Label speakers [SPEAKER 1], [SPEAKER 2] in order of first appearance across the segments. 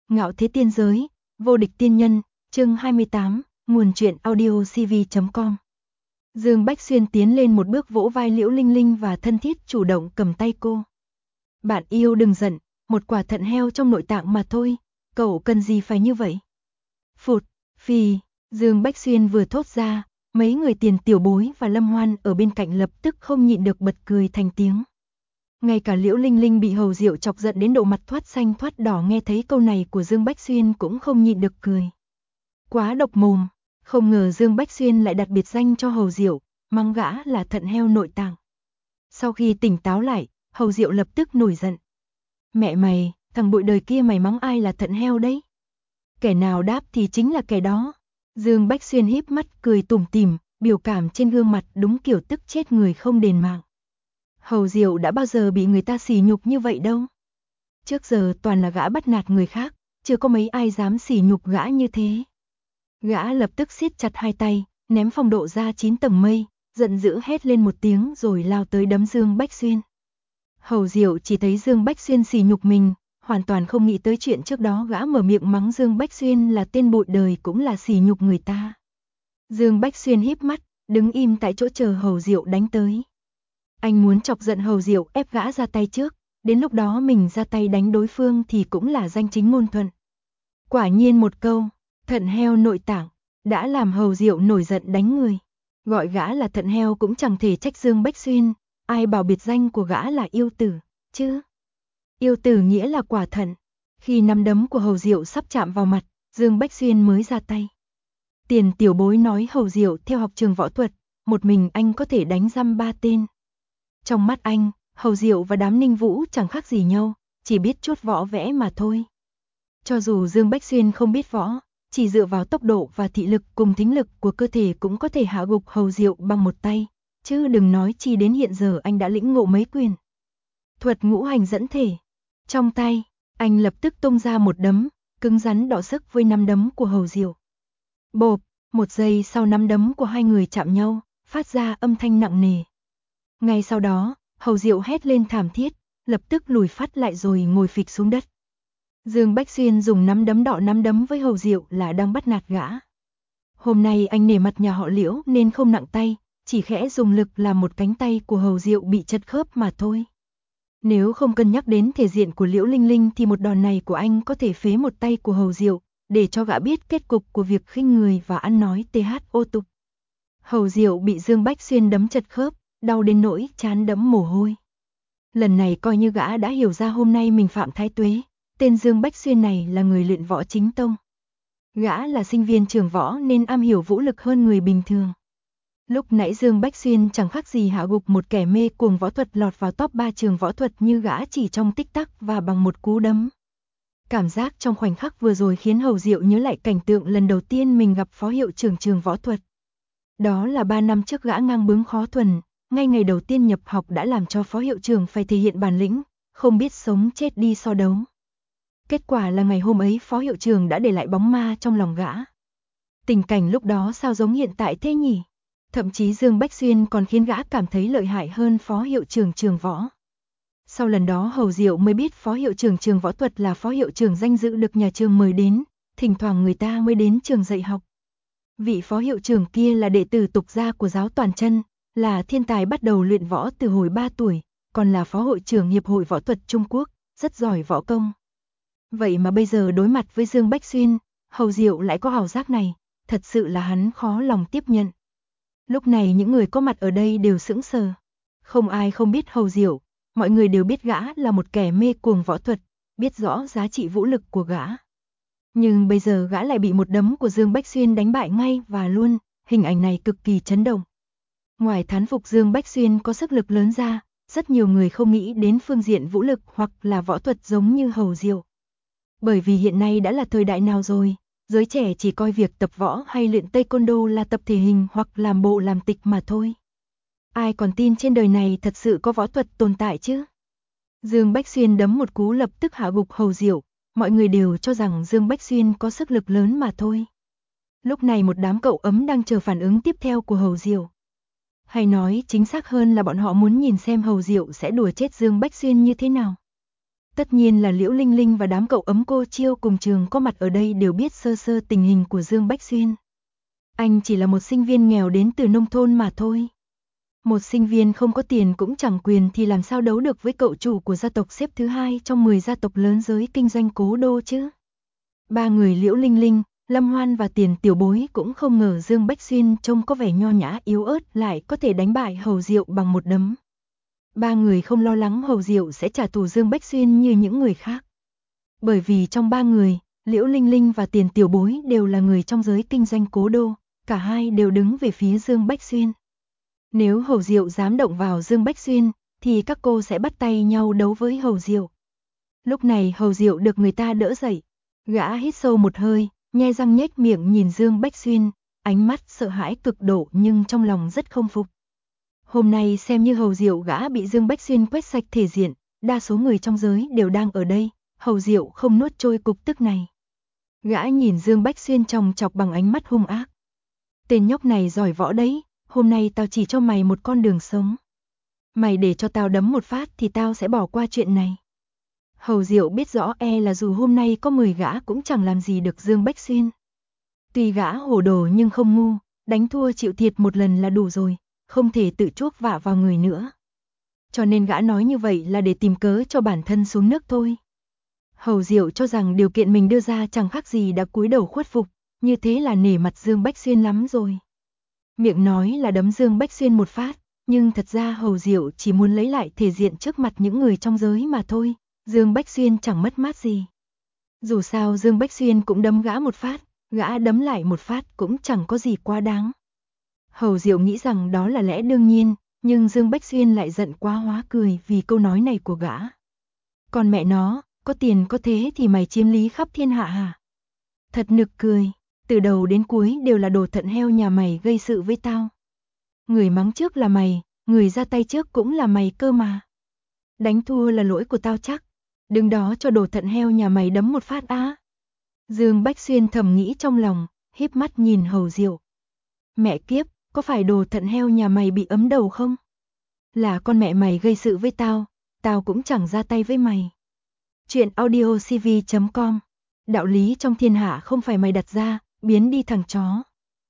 [SPEAKER 1] Ngạo thế tiên giới, vô địch tiên nhân, chương 28, nguồn truyện audio cv.com. Dương Bách Xuyên tiến lên một bước vỗ vai Liễu Linh Linh và thân thiết chủ động cầm tay cô. Bạn yêu đừng giận, một quả thận heo trong nội tạng mà thôi, cậu cần gì phải như vậy? Phụt, phì, Dương Bách Xuyên vừa thốt ra, mấy người Tiền Tiểu Bối và Lâm Hoan ở bên cạnh lập tức không nhịn được bật cười thành tiếng. Ngay cả Liễu Linh Linh bị Hầu Diệu chọc giận đến độ mặt thoát xanh thoát đỏ nghe thấy câu này của Dương Bách Xuyên cũng không nhịn được cười. Quá độc mồm, không ngờ Dương Bách Xuyên lại đặt biệt danh cho Hầu Diệu, mắng gã là thận heo nội tạng. Sau khi tỉnh táo lại, Hầu Diệu lập tức nổi giận. Mẹ mày, thằng bụi đời kia mày mắng ai là thận heo đấy? Kẻ nào đáp thì chính là kẻ đó. Dương Bách Xuyên híp mắt cười tủm tỉm, biểu cảm trên gương mặt đúng kiểu tức chết người không đền mạng. Hầu Diệu đã bao giờ bị người ta sỉ nhục như vậy đâu. Trước giờ toàn là gã bắt nạt người khác, chưa có mấy ai dám sỉ nhục gã như thế. Gã lập tức siết chặt hai tay, ném phong độ ra 9 tầng mây, giận dữ hét lên một tiếng rồi lao tới đấm Dương Bách Xuyên. Hầu Diệu chỉ thấy Dương Bách Xuyên sỉ nhục mình, hoàn toàn không nghĩ tới chuyện trước đó gã mở miệng mắng Dương Bách Xuyên là tên bụi đời cũng là sỉ nhục người ta. Dương Bách Xuyên híp mắt, đứng im tại chỗ chờ Hầu Diệu đánh tới. Anh muốn chọc giận Hầu Diệu ép gã ra tay trước, đến lúc đó mình ra tay đánh đối phương thì cũng là danh chính ngôn thuận. Quả nhiên một câu, thận heo nội tạng, đã làm Hầu Diệu nổi giận đánh người. Gọi gã là thận heo cũng chẳng thể trách Dương Bách Xuyên, ai bảo biệt danh của gã là yêu tử, chứ. Yêu tử nghĩa là quả thận. Khi nắm đấm của Hầu Diệu sắp chạm vào mặt, Dương Bách Xuyên mới ra tay. Tiền Tiểu Bối nói Hầu Diệu theo học trường võ thuật, một mình anh có thể đánh răm 3 tên. Trong mắt anh, Hầu Diệu và đám Ninh Vũ chẳng khác gì nhau, chỉ biết chút võ vẽ mà thôi. Cho dù Dương Bách Xuyên không biết võ, chỉ dựa vào tốc độ và thị lực cùng thính lực của cơ thể cũng có thể hạ gục Hầu Diệu bằng một tay, chứ đừng nói chi đến hiện giờ anh đã lĩnh ngộ mấy quyền. Thuật ngũ hành dẫn thể. Trong tay, anh lập tức tung ra một đấm, cứng rắn đọ sức với nắm đấm của Hầu Diệu. Bộp, một giây sau nắm đấm của hai người chạm nhau, phát ra âm thanh nặng nề. Ngay sau đó, Hầu Diệu hét lên thảm thiết, lập tức lùi phát lại rồi ngồi phịch xuống đất. Dương Bách Xuyên dùng nắm đấm đọ nắm đấm với Hầu Diệu là đang bắt nạt gã. Hôm nay anh nể mặt nhà họ Liễu nên không nặng tay, chỉ khẽ dùng lực làm một cánh tay của Hầu Diệu bị chật khớp mà thôi. Nếu không cân nhắc đến thể diện của Liễu Linh Linh thì một đòn này của anh có thể phế một tay của Hầu Diệu, để cho gã biết kết cục của việc khinh người và ăn nói thô tục. Hầu Diệu bị Dương Bách Xuyên đấm chật khớp, đau đến nỗi trán đẫm mồ hôi. Lần này coi như gã đã hiểu ra hôm nay mình phạm thái tuế, tên Dương Bách Xuyên này là người luyện võ chính tông. Gã là sinh viên trường võ nên am hiểu vũ lực hơn người bình thường. Lúc nãy Dương Bách Xuyên chẳng khác gì hạ gục một kẻ mê cuồng võ thuật lọt vào top 3 trường võ thuật như gã chỉ trong tích tắc và bằng một cú đấm. Cảm giác trong khoảnh khắc vừa rồi khiến Hầu Diệu nhớ lại cảnh tượng lần đầu tiên mình gặp phó hiệu trưởng trường võ thuật. Đó là 3 năm trước gã ngang bướng khó thuần, ngay ngày đầu tiên nhập học đã làm cho phó hiệu trưởng phải thể hiện bản lĩnh, không biết sống chết đi so đấu. Kết quả là ngày hôm ấy phó hiệu trưởng đã để lại bóng ma trong lòng gã. Tình cảnh lúc đó sao giống hiện tại thế nhỉ? Thậm chí Dương Bách Xuyên còn khiến gã cảm thấy lợi hại hơn phó hiệu trưởng trường võ. Sau lần đó Hầu Diệu mới biết phó hiệu trưởng trường võ thuật là phó hiệu trưởng danh dự được nhà trường mời đến, thỉnh thoảng người ta mới đến trường dạy học. Vị phó hiệu trưởng kia là đệ tử tục gia của giáo Toàn Chân, là thiên tài bắt đầu luyện võ từ hồi 3 tuổi, còn là phó hội trưởng Hiệp hội Võ thuật Trung Quốc, rất giỏi võ công. Vậy mà bây giờ đối mặt với Dương Bách Xuyên, Hầu Diệu lại có ảo giác này, thật sự là hắn khó lòng tiếp nhận. Lúc này những người có mặt ở đây đều sững sờ. Không ai không biết Hầu Diệu, mọi người đều biết gã là một kẻ mê cuồng võ thuật, biết rõ giá trị vũ lực của gã. Nhưng bây giờ gã lại bị một đấm của Dương Bách Xuyên đánh bại ngay và luôn, hình ảnh này cực kỳ chấn động. Ngoài thán phục Dương Bách Xuyên có sức lực lớn ra, rất nhiều người không nghĩ đến phương diện vũ lực hoặc là võ thuật giống như Hầu Diệu. Bởi vì hiện nay đã là thời đại nào rồi, giới trẻ chỉ coi việc tập võ hay luyện taekwondo là tập thể hình hoặc làm bộ làm tịch mà thôi. Ai còn tin trên đời này thật sự có võ thuật tồn tại chứ? Dương Bách Xuyên đấm một cú lập tức hạ gục Hầu Diệu, mọi người đều cho rằng Dương Bách Xuyên có sức lực lớn mà thôi. Lúc này một đám cậu ấm đang chờ phản ứng tiếp theo của Hầu Diệu. Hay nói chính xác hơn là bọn họ muốn nhìn xem Hầu Diệu sẽ đùa chết Dương Bách Xuyên như thế nào. Tất nhiên là Liễu Linh Linh và đám cậu ấm cô Chiêu cùng trường có mặt ở đây đều biết sơ sơ tình hình của Dương Bách Xuyên. Anh chỉ là một sinh viên nghèo đến từ nông thôn mà thôi. Một sinh viên không có tiền cũng chẳng quyền thì làm sao đấu được với cậu chủ của gia tộc xếp thứ 2 trong 10 gia tộc lớn giới kinh doanh cố đô chứ. Ba người Liễu Linh Linh, Lâm Hoan và Tiền Tiểu Bối cũng không ngờ Dương Bách Xuyên trông có vẻ nho nhã yếu ớt lại có thể đánh bại Hầu Diệu bằng một đấm. Ba người không lo lắng Hầu Diệu sẽ trả thù Dương Bách Xuyên như những người khác. Bởi vì trong ba người, Liễu Linh Linh và Tiền Tiểu Bối đều là người trong giới kinh doanh cố đô, cả hai đều đứng về phía Dương Bách Xuyên. Nếu Hầu Diệu dám động vào Dương Bách Xuyên, thì các cô sẽ bắt tay nhau đấu với Hầu Diệu. Lúc này Hầu Diệu được người ta đỡ dậy, gã hít sâu một hơi, nhe răng nhếch miệng nhìn Dương Bách Xuyên, ánh mắt sợ hãi cực độ nhưng trong lòng rất không phục. Hôm nay xem như Hầu Diệu gã bị Dương Bách Xuyên quét sạch thể diện, đa số người trong giới đều đang ở đây, Hầu Diệu không nuốt trôi cục tức này. Gã nhìn Dương Bách Xuyên chòng chọc bằng ánh mắt hung ác. Tên nhóc này giỏi võ đấy, hôm nay tao chỉ cho mày một con đường sống. Mày để cho tao đấm một phát thì tao sẽ bỏ qua chuyện này. Hầu Diệu biết rõ là dù hôm nay có 10 gã cũng chẳng làm gì được Dương Bách Xuyên. Tuy gã hồ đồ nhưng không ngu, đánh thua chịu thiệt một lần là đủ rồi, không thể tự chuốc vạ vào người nữa. Cho nên gã nói như vậy là để tìm cớ cho bản thân xuống nước thôi. Hầu Diệu cho rằng điều kiện mình đưa ra chẳng khác gì đã cúi đầu khuất phục, như thế là nể mặt Dương Bách Xuyên lắm rồi. Miệng nói là đấm Dương Bách Xuyên một phát, nhưng thật ra Hầu Diệu chỉ muốn lấy lại thể diện trước mặt những người trong giới mà thôi, Dương Bách Xuyên chẳng mất mát gì. Dù sao Dương Bách Xuyên cũng đấm gã một phát, gã đấm lại một phát cũng chẳng có gì quá đáng. Hầu Diệu nghĩ rằng đó là lẽ đương nhiên, nhưng Dương Bách Xuyên lại giận quá hóa cười vì câu nói này của gã. Còn mẹ nó, có tiền có thế thì mày chiếm lý khắp thiên hạ hả? Thật nực cười, từ đầu đến cuối đều là đồ thận heo nhà mày gây sự với tao. Người mắng trước là mày, người ra tay trước cũng là mày cơ mà. Đánh thua là lỗi của tao chắc, đứng đó cho đồ thận heo nhà mày đấm một phát á. Dương Bách Xuyên thầm nghĩ trong lòng, híp mắt nhìn Hầu Diệu. Mẹ kiếp, có phải đồ thận heo nhà mày bị ấm đầu không? Là con mẹ mày gây sự với tao, tao cũng chẳng ra tay với mày. Chuyện audiocv.com. Đạo lý trong thiên hạ không phải mày đặt ra, biến đi thằng chó.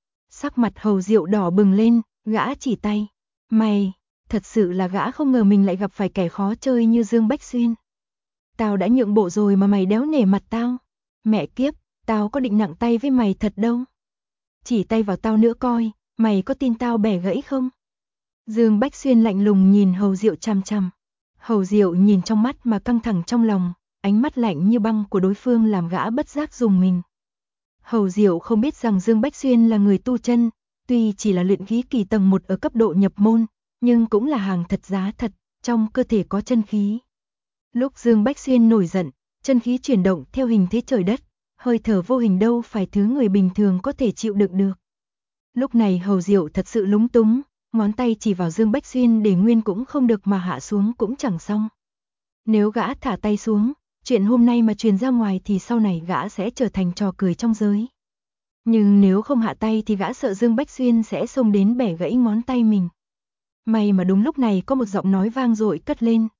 [SPEAKER 1] Sắc mặt Hầu Diệu đỏ bừng lên, gã chỉ tay. Mày, thật sự là gã không ngờ mình lại gặp phải kẻ khó chơi như Dương Bách Xuyên. Tao đã nhượng bộ rồi mà mày đéo nể mặt tao. Mẹ kiếp, tao có định nặng tay với mày thật đâu. Chỉ tay vào tao nữa coi, mày có tin tao bẻ gãy không? Dương Bách Xuyên lạnh lùng nhìn Hầu Diệu chằm chằm. Hầu Diệu nhìn trong mắt mà căng thẳng trong lòng, ánh mắt lạnh như băng của đối phương làm gã bất giác rùng mình. Hầu Diệu không biết rằng Dương Bách Xuyên là người tu chân, tuy chỉ là luyện khí kỳ tầng 1 ở cấp độ nhập môn, nhưng cũng là hàng thật giá thật, trong cơ thể có chân khí. Lúc Dương Bách Xuyên nổi giận, chân khí chuyển động theo hình thế trời đất, hơi thở vô hình đâu phải thứ người bình thường có thể chịu đựng được. Lúc này Hầu Diệu thật sự lúng túng, ngón tay chỉ vào Dương Bách Xuyên để nguyên cũng không được mà hạ xuống cũng chẳng xong. Nếu gã thả tay xuống, chuyện hôm nay mà truyền ra ngoài thì sau này gã sẽ trở thành trò cười trong giới. Nhưng nếu không hạ tay thì gã sợ Dương Bách Xuyên sẽ xông đến bẻ gãy ngón tay mình. May mà đúng lúc này có một giọng nói vang dội cất lên.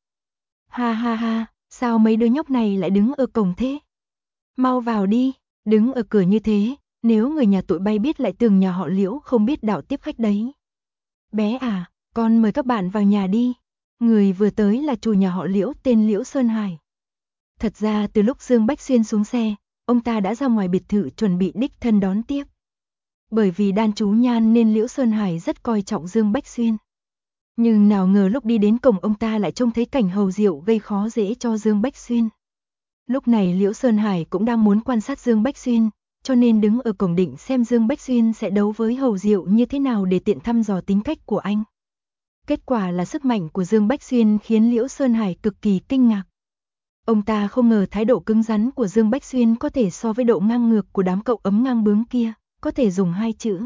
[SPEAKER 1] Ha ha ha, sao mấy đứa nhóc này lại đứng ở cổng thế? Mau vào đi, đứng ở cửa như thế, nếu người nhà tụi bay biết lại tưởng nhà họ Liễu không biết đạo tiếp khách đấy. Bé à, con mời các bạn vào nhà đi. Người vừa tới là chủ nhà họ Liễu tên Liễu Sơn Hải. Thật ra từ lúc Dương Bách Xuyên xuống xe, ông ta đã ra ngoài biệt thự chuẩn bị đích thân đón tiếp. Bởi vì đan chú nhan nên Liễu Sơn Hải rất coi trọng Dương Bách Xuyên. Nhưng nào ngờ lúc đi đến cổng ông ta lại trông thấy cảnh Hầu Diệu gây khó dễ cho Dương Bách Xuyên. Lúc này Liễu Sơn Hải cũng đang muốn quan sát Dương Bách Xuyên, cho nên đứng ở cổng định xem Dương Bách Xuyên sẽ đấu với Hầu Diệu như thế nào để tiện thăm dò tính cách của anh. Kết quả là sức mạnh của Dương Bách Xuyên khiến Liễu Sơn Hải cực kỳ kinh ngạc. Ông ta không ngờ thái độ cứng rắn của Dương Bách Xuyên có thể so với độ ngang ngược của đám cậu ấm ngang bướng kia, có thể dùng hai chữ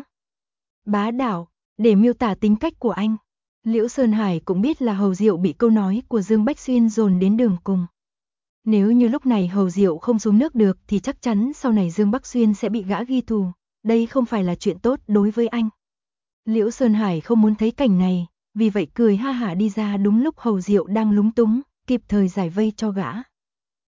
[SPEAKER 1] bá đạo để miêu tả tính cách của anh. Liễu Sơn Hải cũng biết là Hầu Diệu bị câu nói của Dương Bách Xuyên dồn đến đường cùng. Nếu như lúc này Hầu Diệu không xuống nước được thì chắc chắn sau này Dương Bách Xuyên sẽ bị gã ghi thù, đây không phải là chuyện tốt đối với anh. Liễu Sơn Hải không muốn thấy cảnh này, vì vậy cười ha hả đi ra đúng lúc Hầu Diệu đang lúng túng, kịp thời giải vây cho gã.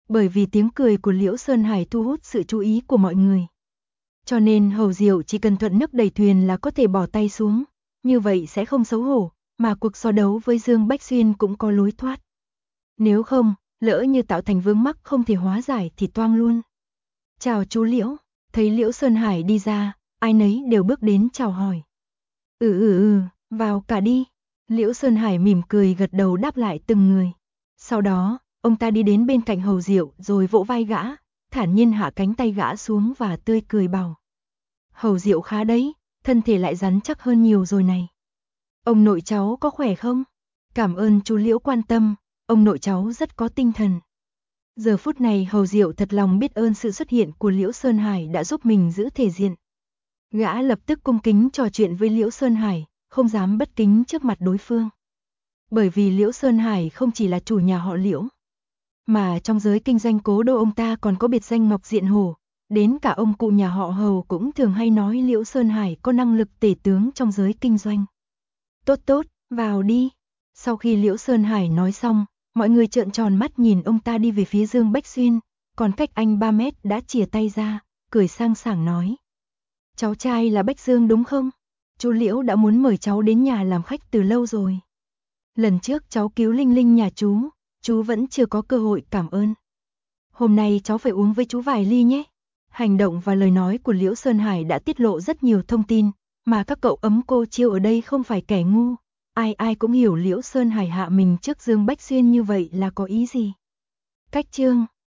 [SPEAKER 1] Bởi vì tiếng cười của Liễu Sơn Hải thu hút sự chú ý của mọi người. Cho nên Hầu Diệu chỉ cần thuận nước đẩy thuyền là có thể bỏ tay xuống, như vậy sẽ không xấu hổ, mà cuộc so đấu với Dương Bách Xuyên cũng có lối thoát. Nếu không, lỡ như tạo thành vướng mắc không thể hóa giải thì toang luôn. Chào chú Liễu, thấy Liễu Sơn Hải đi ra, ai nấy đều bước đến chào hỏi. Vào cả đi. Liễu Sơn Hải mỉm cười gật đầu đáp lại từng người. Sau đó, ông ta đi đến bên cạnh Hầu Diệu rồi vỗ vai gã, thản nhiên hạ cánh tay gã xuống và tươi cười bảo. Hầu Diệu khá đấy, thân thể lại rắn chắc hơn nhiều rồi này. Ông nội cháu có khỏe không? Cảm ơn chú Liễu quan tâm, ông nội cháu rất có tinh thần. Giờ phút này Hầu Diệu thật lòng biết ơn sự xuất hiện của Liễu Sơn Hải đã giúp mình giữ thể diện. Gã lập tức cung kính trò chuyện với Liễu Sơn Hải, không dám bất kính trước mặt đối phương. Bởi vì Liễu Sơn Hải không chỉ là chủ nhà họ Liễu, mà trong giới kinh doanh cố đô ông ta còn có biệt danh Ngọc Diện Hổ, đến cả ông cụ nhà họ Hầu cũng thường hay nói Liễu Sơn Hải có năng lực tể tướng trong giới kinh doanh. Tốt, vào đi. Sau khi Liễu Sơn Hải nói xong, mọi người trợn tròn mắt nhìn ông ta đi về phía Dương Bách Xuyên, còn cách anh 3 mét đã chìa tay ra, cười sang sảng nói. Cháu trai là Bách Dương đúng không? Chú Liễu đã muốn mời cháu đến nhà làm khách từ lâu rồi. Lần trước cháu cứu Linh Linh nhà chú vẫn chưa có cơ hội cảm ơn. Hôm nay cháu phải uống với chú vài ly nhé. Hành động và lời nói của Liễu Sơn Hải đã tiết lộ rất nhiều thông tin, mà các cậu ấm cô chiêu ở đây không phải kẻ ngu. Ai cũng hiểu Liễu Sơn Hải hạ mình trước Dương Bách Xuyên như vậy là có ý gì. Cách chương